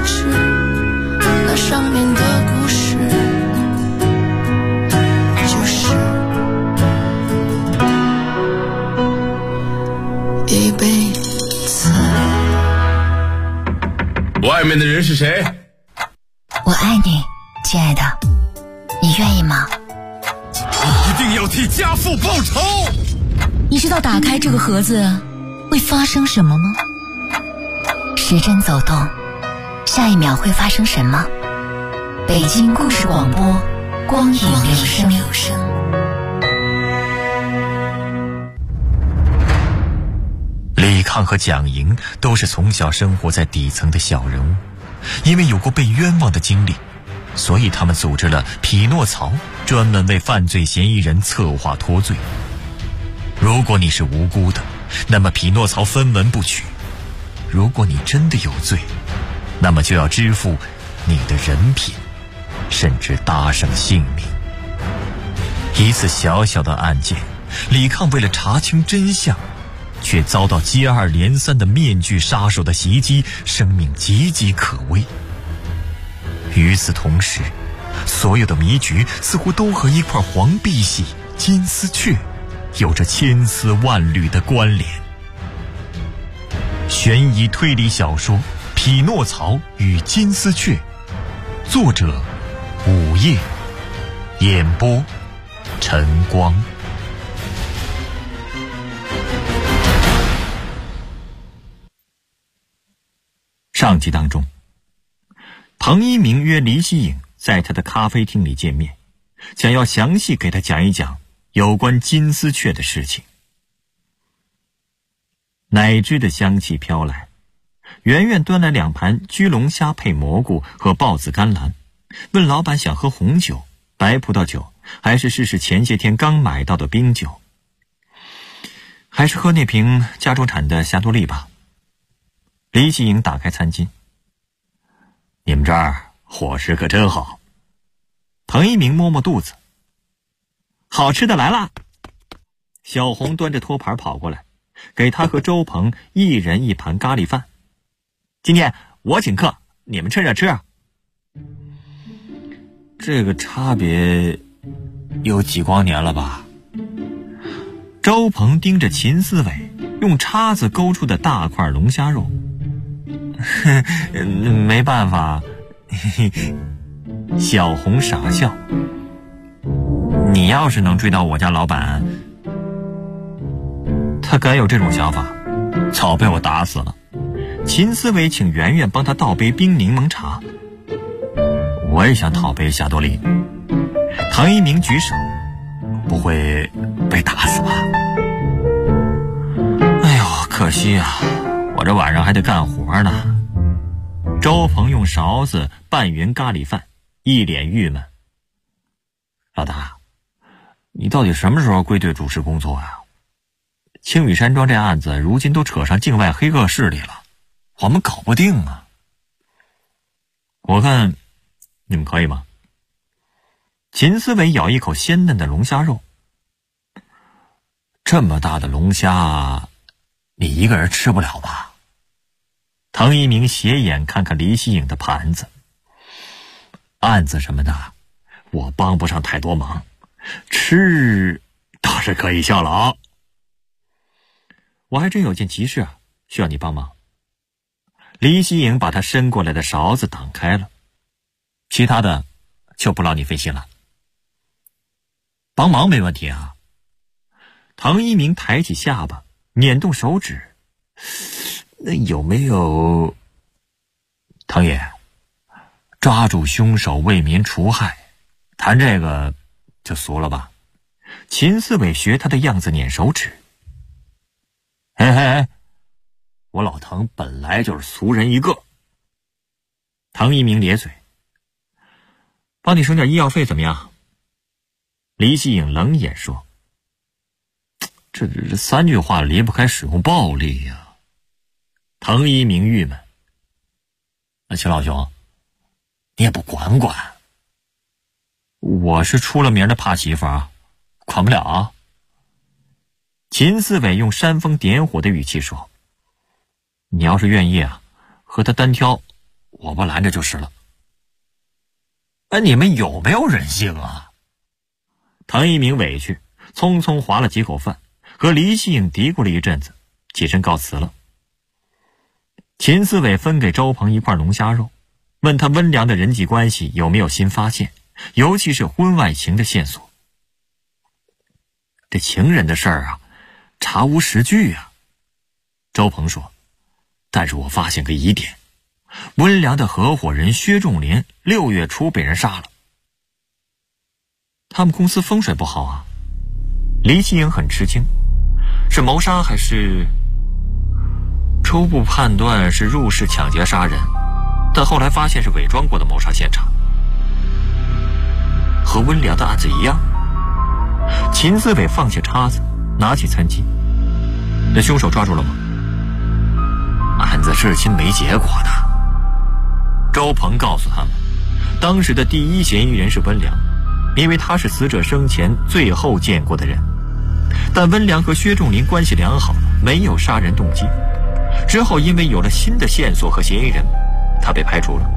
纸，那上面的故事就是一辈子。 外面的人是谁？ 我爱你，亲爱的，你愿意吗？ 一定要替家父报仇！ 你知道打开这个盒子会发生什么吗？时针走动，下一秒会发生什么？北京故事广播，光影留声。 李抗和蒋莹都是从小生活在底层的小人物，因为有过被冤枉的经历，所以他们组织了匹诺曹，专门为犯罪嫌疑人策划脱罪。如果你是无辜的，那么匹诺曹分文不取；如果你真的有罪，那么就要支付你的人品，甚至搭上性命。一次小小的案件，李抗为了查清真相，却遭到接二连三的面具杀手的袭击，生命岌岌可危。与此同时，所有的迷局似乎都和一块黄碧玺金丝雀有着千丝万缕的关联。悬疑推理小说《匹诺曹与金丝雀》，作者午夜，演播晨光。上集当中，彭一鸣约黎希颖在他的咖啡厅里见面，想要详细给他讲一讲有关金丝雀的事情。奶汁的香气飘来，圆圆端来2盘焗龙虾配蘑菇和豹子甘蓝，问老板想喝红酒、白葡萄酒，还是试试前些天刚买到的冰酒。还是喝那瓶加州产的霞多丽吧。黎希颖打开餐巾，你们这儿伙食可真好。彭一鸣摸摸肚子，好吃的来了。小红端着托盘跑过来，给他和周鹏一人一盘咖喱饭。今天我请客，你们趁热吃。这个差别有几光年了吧？周鹏盯着秦思伟用叉子勾出的大块龙虾肉。没办法。小红傻笑，你要是能追到我家老板，他敢有这种想法，早被我打死了。秦思伟请圆圆帮他倒杯冰柠檬茶。我也想讨杯霞多丽。唐一鸣举手，不会被打死吧？哎呦，可惜啊，我这晚上还得干活呢。周鹏用勺子拌匀咖喱饭，一脸郁闷。老大，你到底什么时候归队主持工作啊？青羽山庄这案子如今都扯上境外黑恶势力了，我们搞不定啊。我看你们可以吗？秦思伟咬一口鲜嫩的龙虾肉。这么大的龙虾，你一个人吃不了吧？唐一鸣斜眼看看黎希颖的盘子。案子什么的，我帮不上太多忙，吃倒是可以效劳。我还真有件急事啊，需要你帮忙。黎希颖把他伸过来的勺子挡开了，其他的就不劳你费心了。帮忙没问题啊。唐一鸣抬起下巴，捻动手指。那有没有，唐爷，抓住凶手为民除害，谈这个就俗了吧？秦思伟学他的样子捻手指。嘿嘿，我老唐本来就是俗人一个。唐一鸣咧嘴，帮你省点医药费怎么样？黎希颖冷眼说，这3句话离不开使用暴力呀。唐一鸣郁闷，那秦老兄，你也不管管。我是出了名的怕媳妇啊，管不了啊。秦思伟用煽风点火的语气说，你要是愿意啊，和他单挑， 我不拦着就是了。你们有没有人性啊？唐一鸣委屈，匆匆划了几口饭，和黎希颖嘀咕了一阵子，起身告辞了。秦思伟分给周鹏一块龙虾肉，问他温良的人际关系有没有新发现，尤其是婚外情的线索。这情人的事儿啊，查无实据啊。周鹏说，但是我发现个疑点，温良的合伙人薛仲林6月初被人杀了。他们公司风水不好啊。黎希颖很吃惊，是谋杀还是？初步判断是入室抢劫杀人，但后来发现是伪装过的谋杀现场，和温良的案子一样。秦思伟放下叉子，拿起餐巾。那凶手抓住了吗？案子至今没结果呢。周鹏告诉他们，当时的第一嫌疑人是温良，因为他是死者生前最后见过的人。但温良和薛仲林关系良好，没有杀人动机。之后因为有了新的线索和嫌疑人，他被排除了。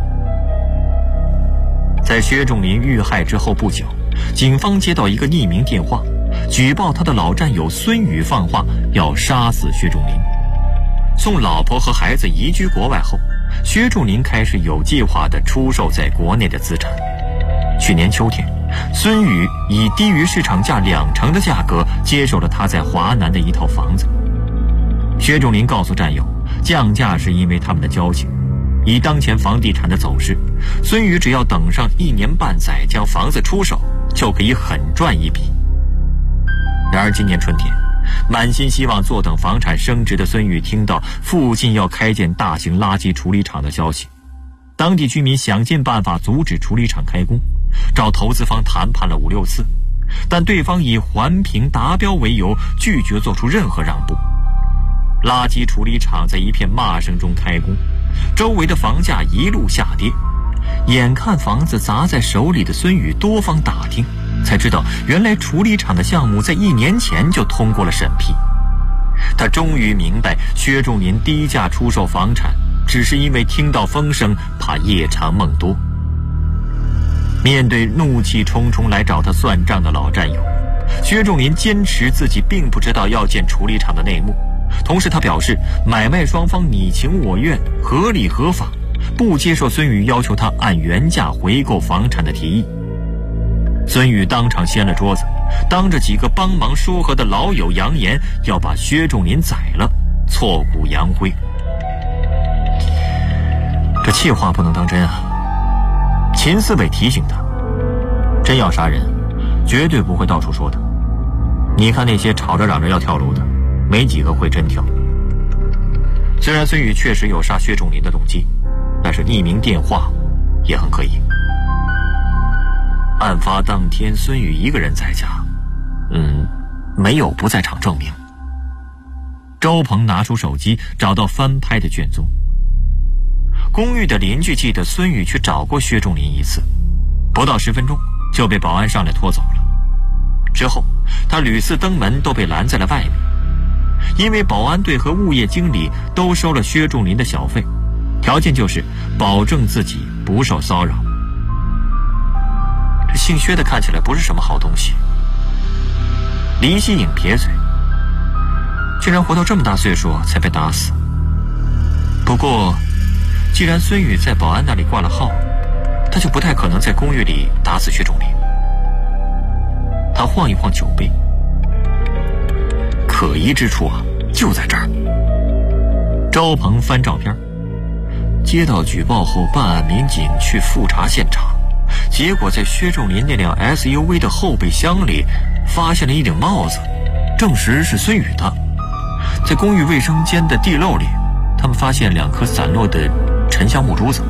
在薛仲林遇害之后不久，警方接到一个匿名电话，举报他的老战友孙宇放话要杀死薛仲林。送老婆和孩子移居国外后，薛仲林开始有计划地出售在国内的资产。去年秋天，孙宇以低于市场价20%的价格接手了他在华南的一套房子。薛仲林告诉战友，降价是因为他们的交情。以当前房地产的走势，孙宇只要等上1年半载将房子出手，就可以狠赚一笔。然而今年春天，满心希望坐等房产升值的孙宇听到附近要开建大型垃圾处理厂的消息。当地居民想尽办法阻止处理厂开工，找投资方谈判了5、6次，但对方以环评达标为由，拒绝做出任何让步。垃圾处理厂在一片骂声中开工，周围的房价一路下跌。眼看房子砸在手里的孙宇多方打听，才知道原来处理厂的项目在1年前就通过了审批。他终于明白，薛仲林低价出售房产只是因为听到风声，怕夜长梦多。面对怒气冲冲来找他算账的老战友，薛仲林坚持自己并不知道要建处理厂的内幕，同时他表示买卖双方你情我愿，合理合法，不接受孙宇要求他按原价回购房产的提议。孙宇当场掀了桌子，当着几个帮忙说和的老友扬言要把薛仲林宰了，挫骨扬灰。这气话不能当真啊！秦思伟提醒他，真要杀人，绝对不会到处说的。你看那些吵着嚷着要跳楼的，没几个会真跳。虽然孙宇确实有杀薛仲林的动机，但是匿名电话也很可疑。案发当天，孙宇一个人在家，没有不在场证明。周鹏拿出手机，找到翻拍的卷宗。公寓的邻居记得孙宇去找过薛仲林一次，不到10分钟就被保安上来拖走了。之后他屡次登门都被拦在了外面，因为保安队和物业经理都收了薛仲林的小费，条件就是保证自己不受骚扰。这姓薛的看起来不是什么好东西。黎希颖撇嘴，竟然活到这么大岁数才被打死。不过既然孙宇在保安那里挂了号，他就不太可能在公寓里打死薛仲林。他晃一晃酒杯，可疑之处啊，就在这儿。周鹏翻照片，接到举报后，办案民警去复查现场，结果在薛仲林那辆 SUV 的后备箱里发现了一顶帽子，证实是孙宇的。在公寓卫生间的地漏里，他们发现2颗散落的沉香木珠子。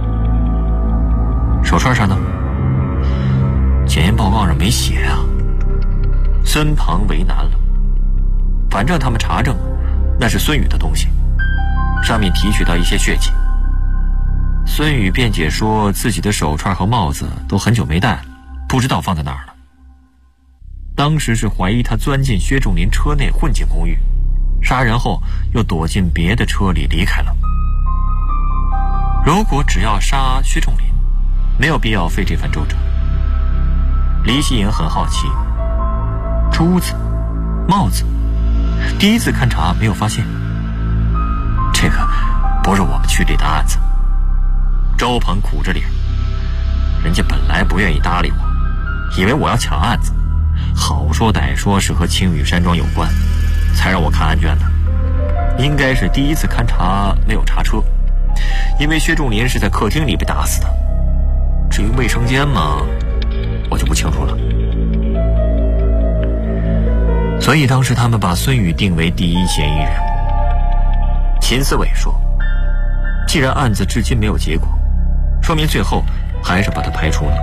手串上呢？检验报告上没写啊。孙庞为难了，反正他们查证那是孙宇的东西，上面提取到一些血迹。孙宇辩解说自己的手串和帽子都很久没戴了，不知道放在哪儿了。当时是怀疑他钻进薛仲林车内混进公寓，杀人后又躲进别的车里离开了。 如果只要杀薛仲林，没有必要费这番周折。黎希颖很好奇，珠子、帽子，第一次勘察没有发现。这个不是我们区里的案子。周鹏苦着脸，人家本来不愿意搭理我，以为我要抢案子，好说歹说是和青羽山庄有关，才让我看案卷的。应该是第一次勘察没有查车，因为薛仲林是在客厅里被打死的。至于卫生间嘛，我就不清楚了。所以当时他们把孙宇定为第一嫌疑人。秦思伟说，既然案子至今没有结果，说明最后还是把他排除了。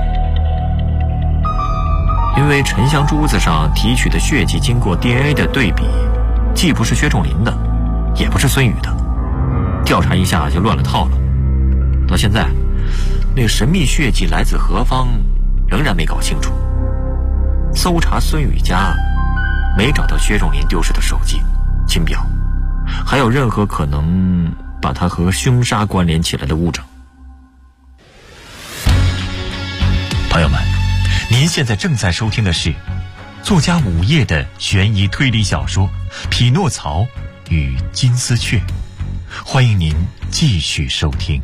因为沉香珠子上提取的血迹经过 DNA 的对比，既不是薛仲林的，也不是孙宇的，调查一下就乱了套了。到现在那个神秘血迹来自何方仍然没搞清楚。搜查孙宇家没找到薛仲林丢失的手机、金表，还有任何可能把他和凶杀关联起来的物证。 朋友们，您现在正在收听的是作家午夜的悬疑推理小说《匹诺曹与金丝雀》，欢迎您继续收听。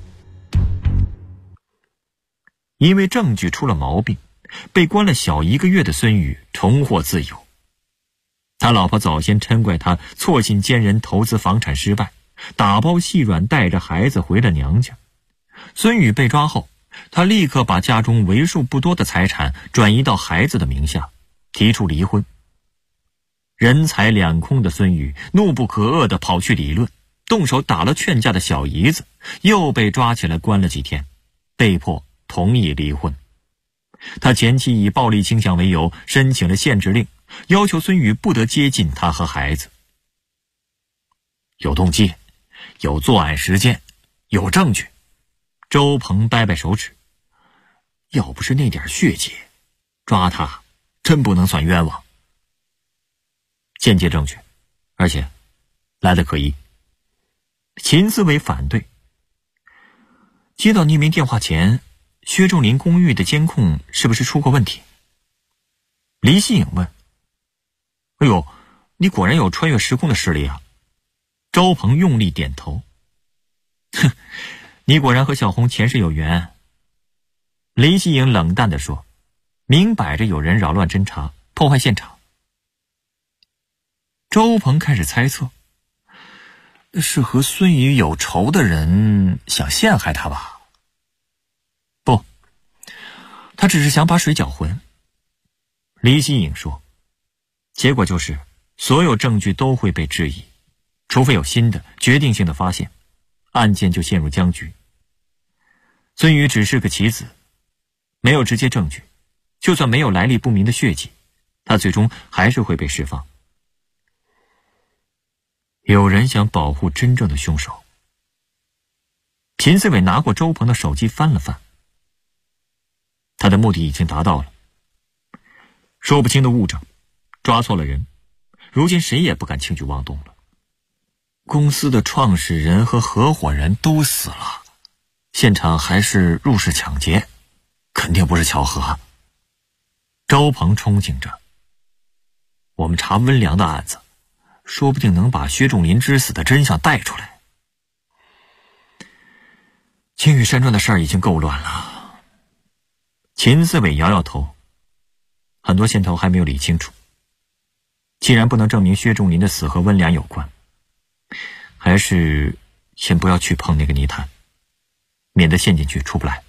因为证据出了毛病，被关了小1个月的孙宇重获自由。他老婆早先嗔怪他错信奸人投资房产失败，打包细软带着孩子回了娘家。孙宇被抓后，他立刻把家中为数不多的财产转移到孩子的名下，提出离婚。人财两空的孙宇怒不可遏地跑去理论，动手打了劝架的小姨子，又被抓起来关了几天，被迫同意离婚。他前妻以暴力倾向为由申请了限制令，要求孙宇不得接近他和孩子。有动机，有作案时间，有证据。周鹏掰掰手指，要不是那点血迹，抓他真不能算冤枉。间接证据，而且来得可疑。秦思伟反对。接到匿名电话前，薛仲林公寓的监控是不是出过问题？黎希颖问。哎呦，你果然有穿越时空的实力啊！周鹏用力点头。哼，你果然和小红前世有缘。黎希颖冷淡地说，明摆着有人扰乱侦查，破坏现场。周鹏开始猜测，是和孙宇有仇的人想陷害他吧？不，他只是想把水搅浑。黎希颖说，结果就是所有证据都会被质疑，除非有新的决定性的发现，案件就陷入僵局。孙宇只是个棋子，没有直接证据，就算没有来历不明的血迹，他最终还是会被释放。有人想保护真正的凶手。秦思伟拿过周鹏的手机翻了翻，他的目的已经达到了。说不清的物证，抓错了人，如今谁也不敢轻举妄动了。公司的创始人和合伙人都死了，现场还是入室抢劫，肯定不是巧合。周鹏憧憬着，我们查温良的案子，说不定能把薛仲林之死的真相带出来。青羽山庄的事儿已经够乱了。秦思伟摇摇头，很多线头还没有理清楚。既然不能证明薛仲林的死和温良有关，还是先不要去碰那个泥潭，免得陷进去出不来。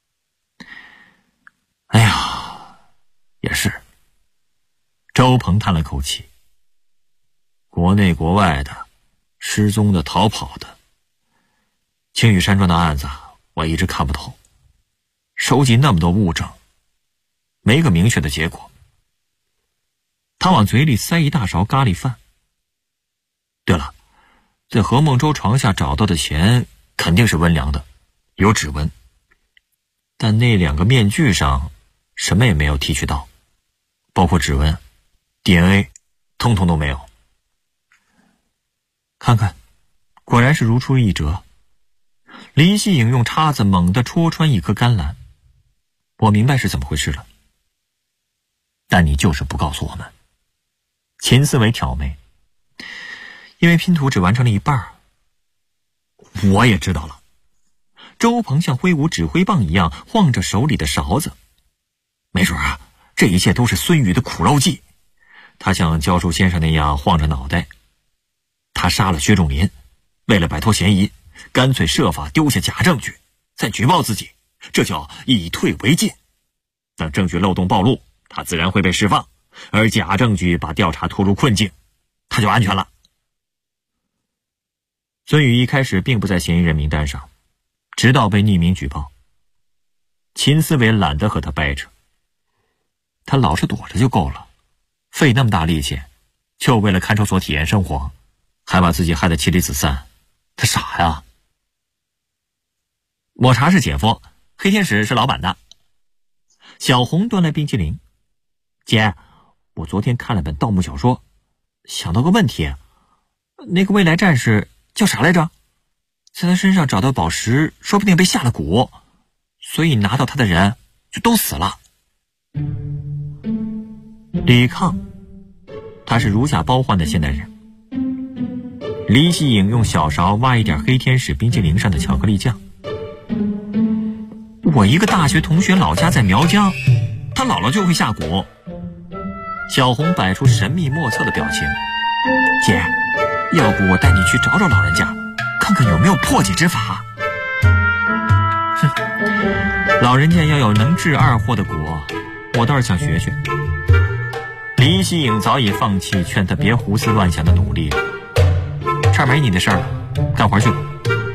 哎呀，也是。周鹏叹了口气，国内国外的，失踪的、逃跑的，青羽山庄的案子我一直看不透，收集那么多物证，没个明确的结果。他往嘴里塞一大勺咖喱饭。对了，在何梦舟床下找到的钱肯定是温良的，有指纹，但那2个面具上什么也没有提取到，包括指纹、DNA， 通通都没有。看看，果然是如出一辙。 李希颖用叉子猛地戳穿一颗甘蓝。我明白是怎么回事了，但你就是不告诉我们。秦思维挑眉，因为拼图只完成了一半。我也知道了。周鹏像挥舞指挥棒一样晃着手里的勺子。没准啊，这一切都是孙宇的苦肉计。他像教书先生那样晃着脑袋。他杀了薛仲林，为了摆脱嫌疑，干脆设法丢下假证据，再举报自己，这叫以退为进。等证据漏洞暴露，他自然会被释放，而假证据把调查拖入困境，他就安全了。孙宇一开始并不在嫌疑人名单上，直到被匿名举报。秦思维懒得和他掰扯，他老实躲着就够了，费那么大力气就为了看守所体验生活，还把自己害得妻离子散，他傻呀。抹茶是姐夫，黑天使是老板的。小红端来冰淇淋，姐，我昨天看了本盗墓小说，想到个问题，那个未来战士叫啥来着？在他身上找到宝石，说不定被下了蛊，所以拿到他的人就都死了。李抗，他是如下包换的现代人。李希颖用小勺挖一点黑天使冰淇淋上的巧克力酱。我一个大学同学老家在苗疆，他姥姥就会下蛊。小红摆出神秘莫测的表情，姐，要不我带你去找找老人家，看看有没有破解之法。哼，老人家要有能治二货的蛊，我倒是想学学。李希颖早已放弃劝他别胡思乱想的努力了，这儿没你的事儿了，干活去吧。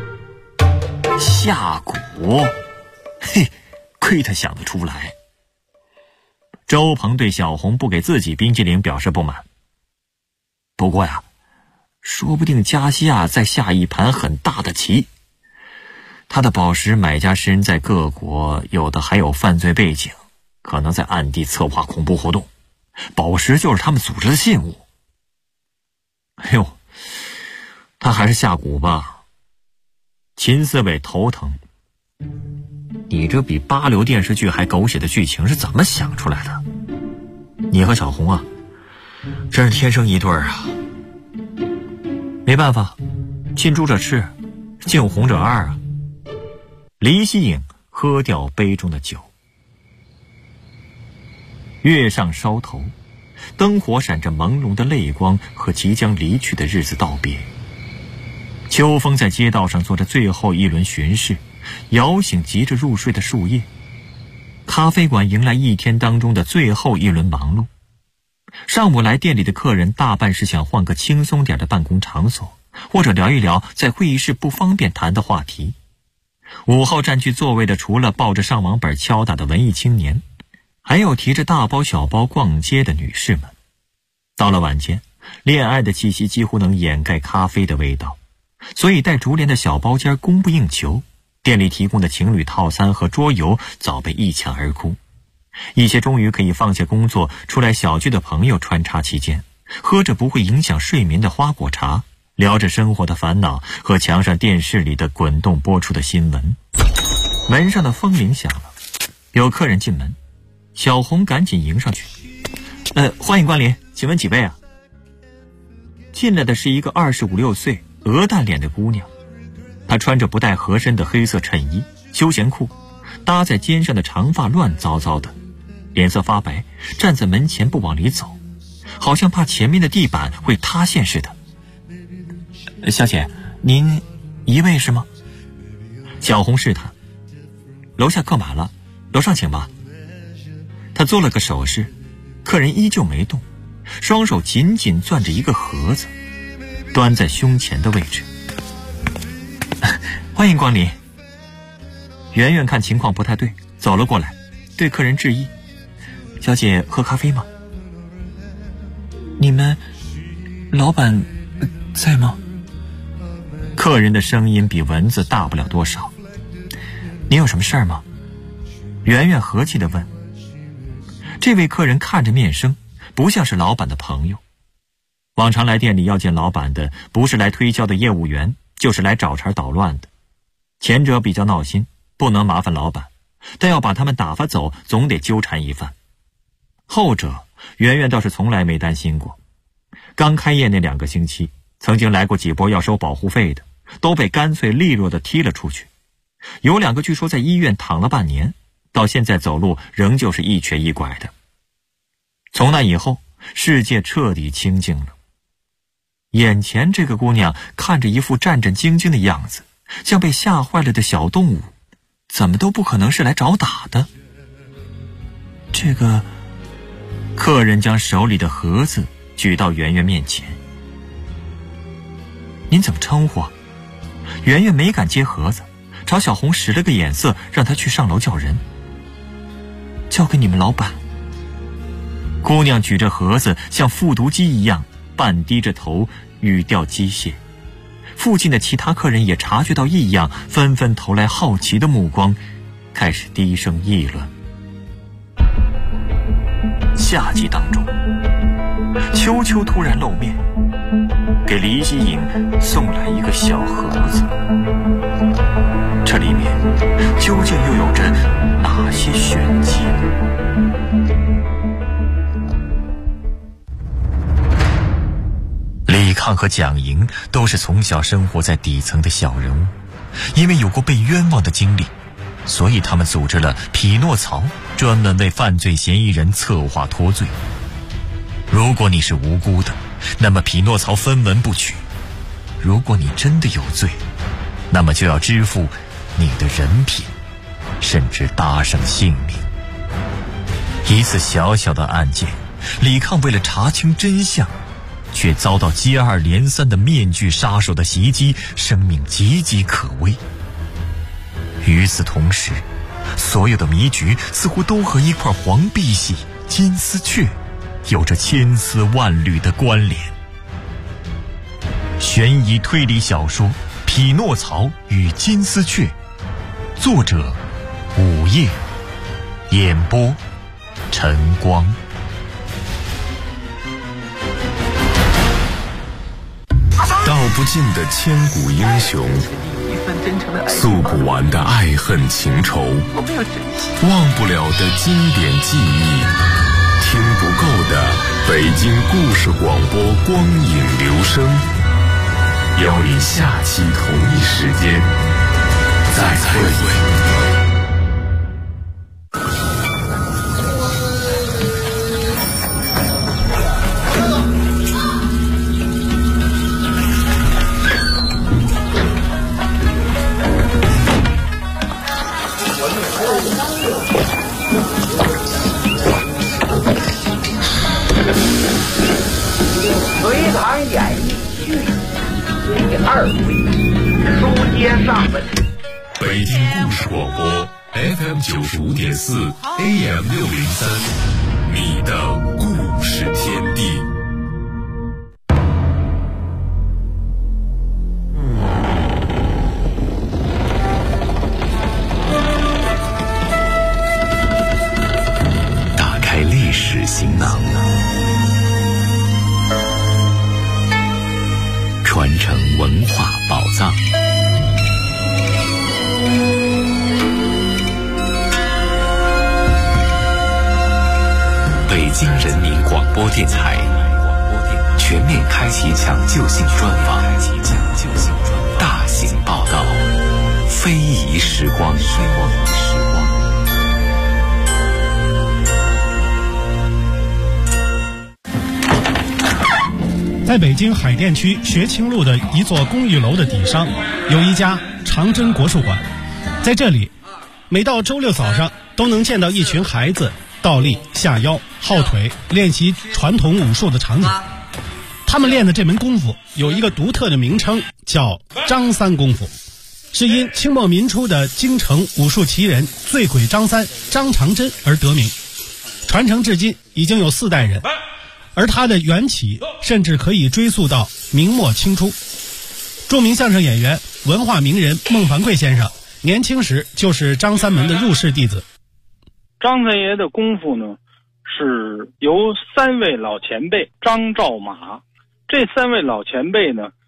下蛊，嘿，亏他想得出来。周鹏对小红不给自己冰淇淋表示不满。不过呀，说不定加西亚在下一盘很大的棋。他的宝石买家身在各国，有的还有犯罪背景，可能在暗地策划恐怖活动，宝石就是他们组织的信物。哎呦，他还是下蛊吧。秦思伟头疼，你这比8流电视剧还狗血的剧情是怎么想出来的？你和小红啊，真是天生一对啊。没办法，近朱者赤，近红者二啊。李希颖喝掉杯中的酒。月上梢头，灯火闪着朦胧的泪光，和即将离去的日子道别。秋风在街道上做着最后一轮巡视，摇醒急着入睡的树叶。咖啡馆迎来一天当中的最后一轮忙碌。上午来店里的客人大半是想换个轻松点的办公场所，或者聊一聊在会议室不方便谈的话题。午后占据座位的除了抱着上网本敲打的文艺青年，还有提着大包小包逛街的女士们。到了晚间，恋爱的气息几乎能掩盖咖啡的味道，所以带竹帘的小包间供不应求，店里提供的情侣套餐和桌游早被一抢而空。一些终于可以放下工作出来小聚的朋友穿插其间，喝着不会影响睡眠的花果茶，聊着生活的烦恼和墙上电视里的滚动播出的新闻。门上的风铃响了，有客人进门，小红赶紧迎上去。欢迎光临，请问几位啊？进来的是一个25、26岁鹅蛋脸的姑娘，她穿着不带合身的黑色衬衣、休闲裤，搭在肩上的长发乱糟糟的，脸色发白，站在门前不往里走，好像怕前面的地板会塌陷似的。小姐，您一位是吗？小红试探。楼下客满了，楼上请吧。她做了个手势，客人依旧没动，双手紧紧攥着一个盒子，端在胸前的位置。欢迎光临。圆圆看情况不太对，走了过来，对客人致意。小姐喝咖啡吗？你们老板在吗？客人的声音比蚊子大不了多少。你有什么事儿吗？圆圆和气地问。这位客人看着面生，不像是老板的朋友。往常来店里要见老板的，不是来推销的业务员，就是来找茬捣乱的。 前者比较闹心，不能麻烦老板，但要把他们打发走，总得纠缠一番。后者圆圆倒是从来没担心过。刚开业那2个星期，曾经来过几波要收保护费的，都被干脆利落地踢了出去。有2个据说在医院躺了半年，到现在走路仍旧是一瘸一拐的。从那以后，世界彻底清静了。眼前这个姑娘看着一副战战兢兢的样子，像被吓坏了的小动物，怎么都不可能是来找打的。这个客人将手里的盒子举到圆圆面前。您怎么称呼啊？圆圆没敢接盒子，朝小红使了个眼色，让她去上楼叫人。交给你们老板。姑娘举着盒子像复读机一样半低着头，语调机械。附近的其他客人也察觉到异样，纷纷投来好奇的目光，开始低声议论。夏季当中，秋秋突然露面，给李希颖送来一个小盒子。这里面究竟又有着哪些玄机呢？李抗和蒋莹都是从小生活在底层的小人物，因为有过被冤枉的经历，所以他们组织了匹诺曹，专门为犯罪嫌疑人策划脱罪。如果你是无辜的，那么匹诺曹分文不取；如果你真的有罪，那么就要支付你的人品，甚至搭上性命。一次小小的案件，李抗为了查清真相，却遭到接二连三的面具杀手的袭击，生命岌岌可危。与此同时，所有的迷局似乎都和一块黄碧玺、金丝雀有着千丝万缕的关联。悬疑推理小说《匹诺曹与金丝雀》，作者午夜，演播晨光。 道不尽的千古英雄，诉不完的爱恨情仇，忘不了的经典记忆，听不够的北京故事广播光影留声。邀你下期同一时间再会。 隋唐演义续第2回，书接上文。 北京故事广播 FM 95.4 AM 603，你的故事天地。打开历史行囊，传承文化宝藏。北京人民广播电台全面开启抢救性专访，大型报道，非遗时光。 在北京海淀区学清路的一座公寓楼的底上，有一家长征国术馆。在这里，每到周六早上都能见到一群孩子倒立、下腰、耗腿，练习传统武术的场景。他们练的这门功夫有一个独特的名称，叫张三功夫，是因清末民初的京城武术奇人醉鬼张三张长真而得名，传承至今已经有4代人。而它的缘起甚至可以追溯到明末清初。著名相声演员、文化名人孟凡贵先生年轻时就是张三门的入室弟子。 张三爷的功夫呢，是由3位老前辈张赵马，这3位老前辈呢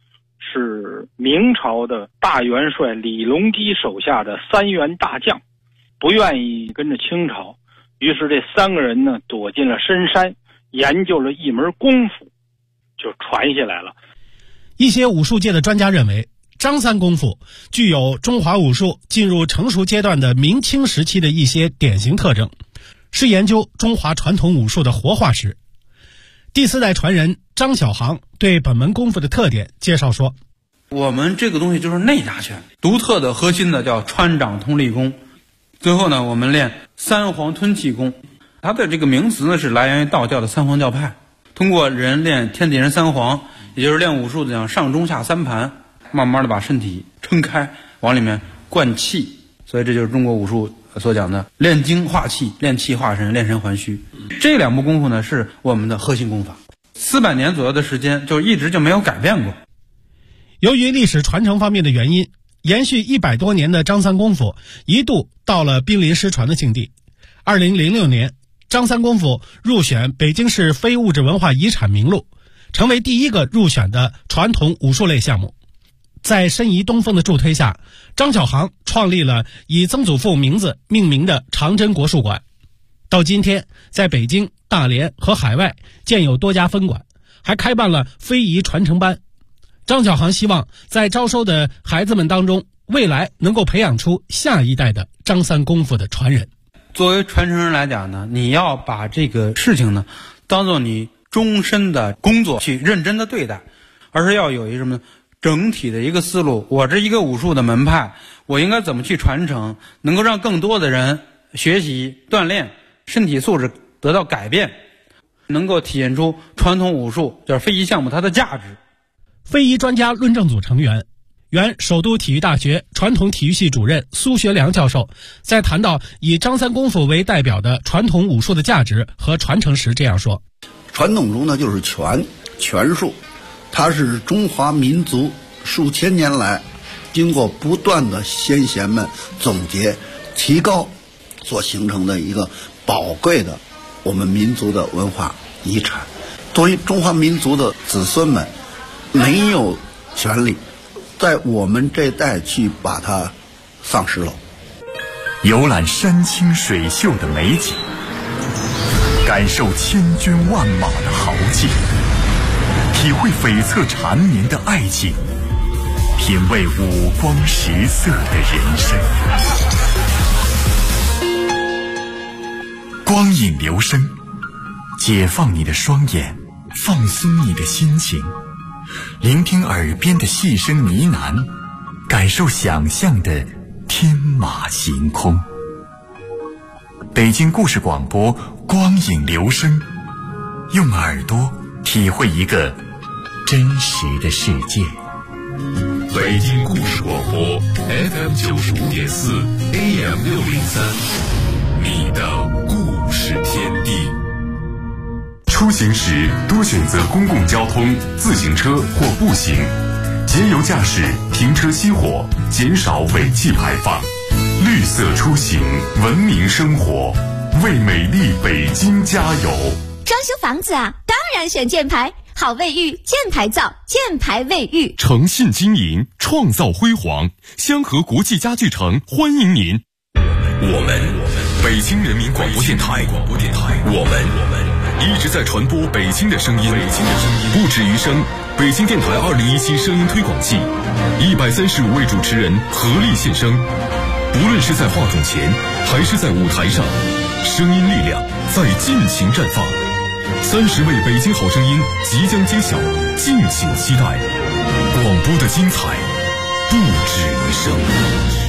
是明朝的大元帅李隆基手下的3员大将，不愿意跟着清朝，于是这3个人呢躲进了深山，研究了一门功夫，就传下来了。 一些武术界的专家认为，张三功夫具有中华武术进入成熟阶段的明清时期的一些典型特征，是研究中华传统武术的活化石。第4代传人张小航对本门功夫的特点介绍说， 我们这个东西就是内家拳，独特的核心的叫穿掌通力功。最后呢，我们练三皇吞气功，它的这个名词呢是来源于道教的三皇教派，通过人练天地人三皇，也就是练武术的讲上中下3盘，慢慢的把身体撑开，往里面灌气，所以这就是中国武术所讲的练精化气，练气化神，练神还虚。这2部功夫呢是我们的核心功法，400年左右的时间就一直就没有改变过。 由于历史传承方面的原因，延续100多年的张三功夫一度到了濒临失传的境地。2006年，张三功夫入选北京市非物质文化遗产名录，成为第1个入选的传统武术类项目。在申遗东风的助推下，张小航创立了以曾祖父名字命名的长征国术馆。到今天，在北京、大连和海外建有多家分馆，还开办了非遗传承班。张小航希望在招收的孩子们当中，未来能够培养出下一代的张三功夫的传人。 作为传承人来讲呢，你要把这个事情呢当做你终身的工作去认真的对待，而是要有一什么整体的一个思路。我这一个武术的门派，我应该怎么去传承，能够让更多的人学习锻炼，身体素质得到改变，能够体现出传统武术就是非遗项目它的价值。 非遗专家论证组成员，原首都体育大学传统体育系主任苏学良教授在谈到以张三功夫为代表的传统武术的价值和传承时这样说： 传统中呢就是拳术，它是中华民族数千年来经过不断的先贤们总结提高所形成的一个宝贵的我们民族的文化遗产。作为中华民族的子孙们，没有权利在我们这代去把它丧失了。 游览山清水秀的美景，感受千军万马的豪气，体会悱恻缠绵的爱情，品味五光十色的人生。光影留声，解放你的双眼，放松你的心情，聆听耳边的细声呢喃，感受想象的天马行空。北京故事广播，光影留声，用耳朵体会一个真实的世界。北京故事广播 FM 95.4 AM 603，你的故事天地。出行时多选择公共交通、自行车或步行，节油驾驶，停车熄火，减少尾气排放。绿色出行，文明生活，为美丽北京加油。 装修房子啊，当然选箭牌，好卫浴，箭牌造，箭牌卫浴。 诚信经营，创造辉煌，香河国际家具城欢迎您。我们北京人民广播电台，我们一直在传播北京的声音，不止于声。北京电台2017声音推广季，135位主持人合力献声。无论是在话筒前，还是在舞台上，声音力量在尽情绽放。30位北京好声音即将揭晓，敬请期待。广播的精彩不止于声。